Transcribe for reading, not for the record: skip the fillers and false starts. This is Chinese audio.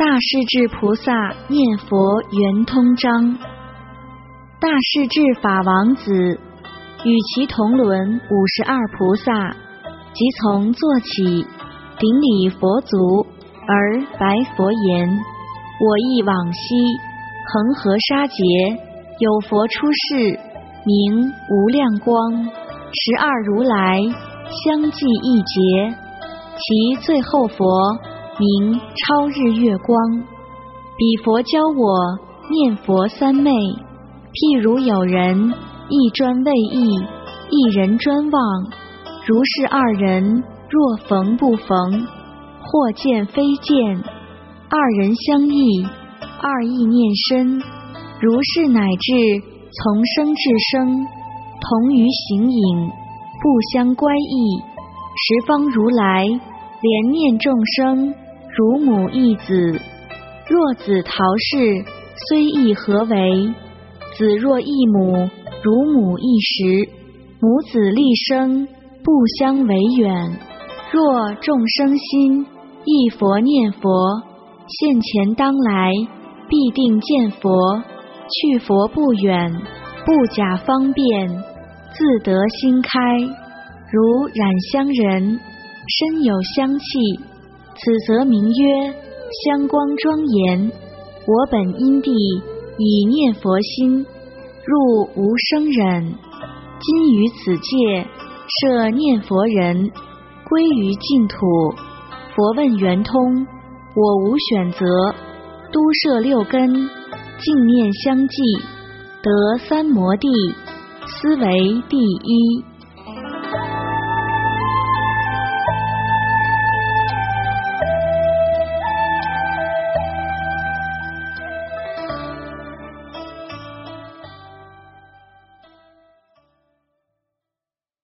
大势至菩萨念佛圆通章。大势至法王子与其同伦52菩萨，即从坐起，顶礼佛足，而白佛言：我忆往昔恒河沙劫，有佛出世，名无量光，12如来相继一劫，其最后佛名超日月光。彼佛教我念佛三昧，譬如有人一专为意，一人专忘，如是二人若逢不逢，或见非见，二人相忆，二意念深，如是乃至从生至生，同于形影，不相乖异。十方如来怜念众生，如母忆子。若子逃世，虽亦何为？子若忆母，如母忆时。母子立生，不相为远。若众生心忆佛念佛，现前当来，必定见佛。去佛不远，不假方便，自得心开。如染香人，身有香气，此则名曰香光庄严。我本因地以念佛心，入无生忍。今于此界设念佛人，归于净土。佛问圆通，我无选择，都摄六根，净念相继，得三摩地，斯为第一。